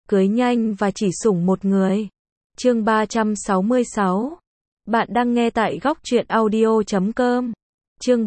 cưới nhanh và chỉ sủng một người. Chương 366. Bạn đang nghe tại góc truyện audio.com. Chương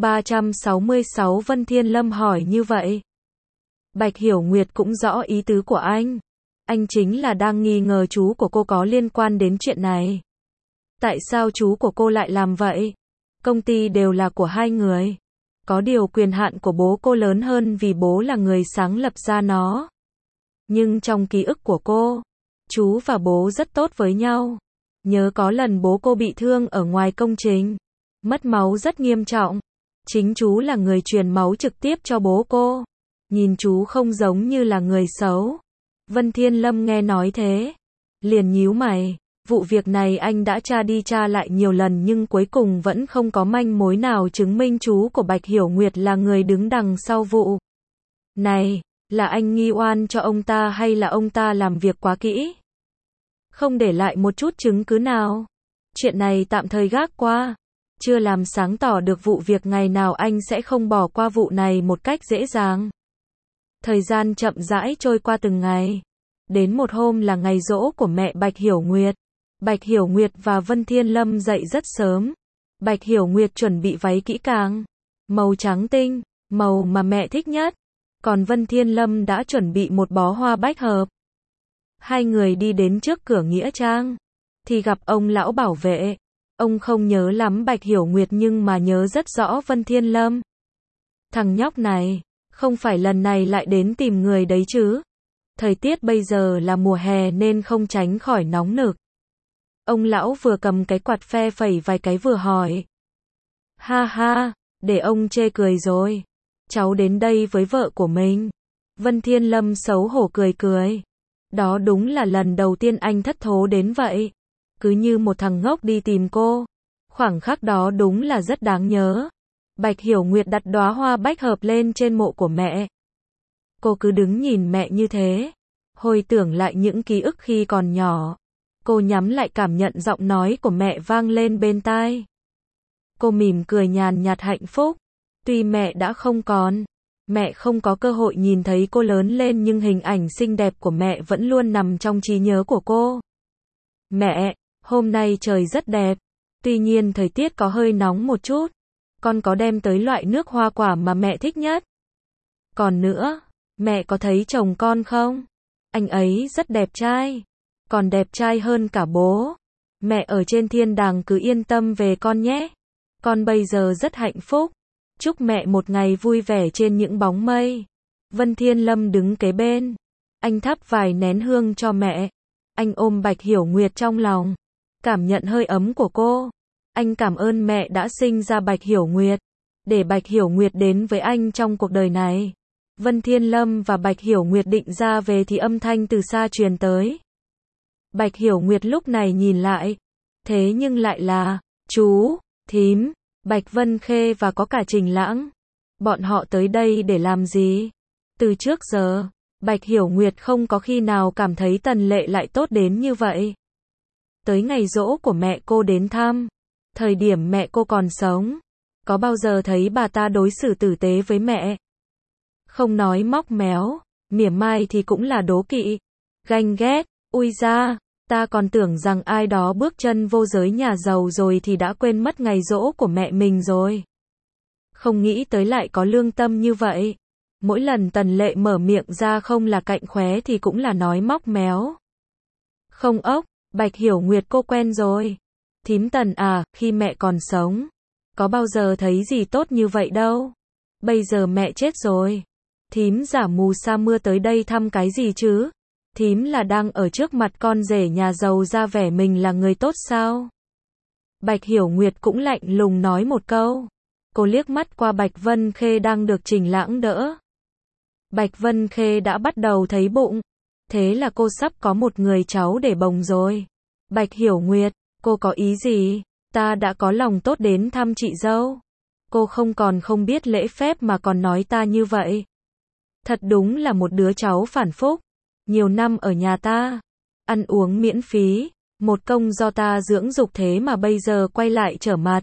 366 Vân Thiên Lâm hỏi như vậy. Bạch Hiểu Nguyệt cũng rõ ý tứ của anh. Anh chính là đang nghi ngờ chú của cô có liên quan đến chuyện này. Tại sao chú của cô lại làm vậy? Công ty đều là của hai người. Có điều quyền hạn của bố cô lớn hơn vì bố là người sáng lập ra nó. Nhưng trong ký ức của cô, chú và bố rất tốt với nhau. Nhớ có lần bố cô bị thương ở ngoài công trình, mất máu rất nghiêm trọng. Chính chú là người truyền máu trực tiếp cho bố cô. Nhìn chú không giống như là người xấu. Vân Thiên Lâm nghe nói thế, liền nhíu mày. Vụ việc này anh đã tra đi tra lại nhiều lần nhưng cuối cùng vẫn không có manh mối nào chứng minh chú của Bạch Hiểu Nguyệt là người đứng đằng sau vụ này. Là anh nghi oan cho ông ta hay là ông ta làm việc quá kỹ, không để lại một chút chứng cứ nào? Chuyện này tạm thời gác qua. Chưa làm sáng tỏ được vụ việc, ngày nào anh sẽ không bỏ qua vụ này một cách dễ dàng. Thời gian chậm rãi trôi qua từng ngày. Đến một hôm là ngày giỗ của mẹ Bạch Hiểu Nguyệt. Bạch Hiểu Nguyệt và Vân Thiên Lâm dậy rất sớm. Bạch Hiểu Nguyệt chuẩn bị váy kỹ càng, màu trắng tinh, màu mà mẹ thích nhất. Còn Vân Thiên Lâm đã chuẩn bị một bó hoa bách hợp. Hai người đi đến trước cửa nghĩa trang, thì gặp ông lão bảo vệ. Ông không nhớ lắm Bạch Hiểu Nguyệt nhưng mà nhớ rất rõ Vân Thiên Lâm. Thằng nhóc này, không phải lần này lại đến tìm người đấy chứ? Thời tiết bây giờ là mùa hè nên không tránh khỏi nóng nực. Ông lão vừa cầm cái quạt phe phẩy vài cái vừa hỏi. Ha ha, để ông chê cười rồi. Cháu đến đây với vợ của mình. Vân Thiên Lâm xấu hổ cười cười. Đó đúng là lần đầu tiên anh thất thố đến vậy. Cứ như một thằng ngốc đi tìm cô. Khoảng khắc đó đúng là rất đáng nhớ. Bạch Hiểu Nguyệt đặt đóa hoa bách hợp lên trên mộ của mẹ. Cô cứ đứng nhìn mẹ như thế, hồi tưởng lại những ký ức khi còn nhỏ. Cô nhắm lại cảm nhận giọng nói của mẹ vang lên bên tai. Cô mỉm cười nhàn nhạt hạnh phúc. Tuy mẹ đã không còn, mẹ không có cơ hội nhìn thấy cô lớn lên nhưng hình ảnh xinh đẹp của mẹ vẫn luôn nằm trong trí nhớ của cô. Mẹ, hôm nay trời rất đẹp. Tuy nhiên thời tiết có hơi nóng một chút. Con có đem tới loại nước hoa quả mà mẹ thích nhất. Còn nữa, mẹ có thấy chồng con không? Anh ấy rất đẹp trai. Còn đẹp trai hơn cả bố. Mẹ ở trên thiên đàng cứ yên tâm về con nhé. Con bây giờ rất hạnh phúc. Chúc mẹ một ngày vui vẻ trên những bóng mây. Vân Thiên Lâm đứng kế bên. Anh thắp vài nén hương cho mẹ. Anh ôm Bạch Hiểu Nguyệt trong lòng. Cảm nhận hơi ấm của cô. Anh cảm ơn mẹ đã sinh ra Bạch Hiểu Nguyệt. Để Bạch Hiểu Nguyệt đến với anh trong cuộc đời này. Vân Thiên Lâm và Bạch Hiểu Nguyệt định ra về thì âm thanh từ xa truyền tới. Bạch Hiểu Nguyệt lúc này nhìn lại. Thế nhưng lại là chú, thím, Bạch Vân Khê và có cả Trình Lãng. Bọn họ tới đây để làm gì? Từ trước giờ, Bạch Hiểu Nguyệt không có khi nào cảm thấy Tần Lệ lại tốt đến như vậy. Tới ngày giỗ của mẹ cô đến thăm, thời điểm mẹ cô còn sống, có bao giờ thấy bà ta đối xử tử tế với mẹ? Không nói móc méo, mỉa mai thì cũng là đố kỵ, ganh ghét. Ui da, ta còn tưởng rằng ai đó bước chân vô giới nhà giàu rồi thì đã quên mất ngày giỗ của mẹ mình rồi. Không nghĩ tới lại có lương tâm như vậy. Mỗi lần Tần Lệ mở miệng ra không là cạnh khóe thì cũng là nói móc méo. Không ốc, Bạch Hiểu Nguyệt cô quen rồi. Thím Tần à, khi mẹ còn sống, có bao giờ thấy gì tốt như vậy đâu. Bây giờ mẹ chết rồi. Thím giả mù sa mưa tới đây thăm cái gì chứ? Thím là đang ở trước mặt con rể nhà giàu ra vẻ mình là người tốt sao? Bạch Hiểu Nguyệt cũng lạnh lùng nói một câu. Cô liếc mắt qua Bạch Vân Khê đang được Trình Lãng đỡ. Bạch Vân Khê đã bắt đầu thấy bụng. Thế là cô sắp có một người cháu để bồng rồi. Bạch Hiểu Nguyệt, cô có ý gì? Ta đã có lòng tốt đến thăm chị dâu. Cô không còn không biết lễ phép mà còn nói ta như vậy. Thật đúng là một đứa cháu phản phúc. Nhiều năm ở nhà ta, ăn uống miễn phí, một công do ta dưỡng dục thế mà bây giờ quay lại trở mặt.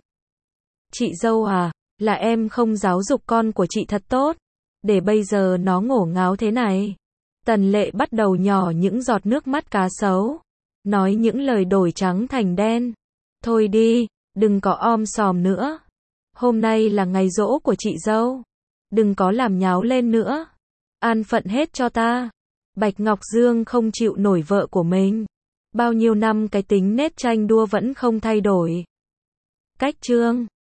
Chị dâu à, là em không giáo dục con của chị thật tốt, để bây giờ nó ngổ ngáo thế này. Tần Lệ bắt đầu nhỏ những giọt nước mắt cá sấu. Nói những lời đổi trắng thành đen. Thôi đi, đừng có om sòm nữa. Hôm nay là ngày giỗ của chị dâu. Đừng có làm nháo lên nữa. An phận hết cho ta. Bạch Ngọc Dương không chịu nổi vợ của mình. Bao nhiêu năm cái tính nết tranh đua vẫn không thay đổi. Cách chương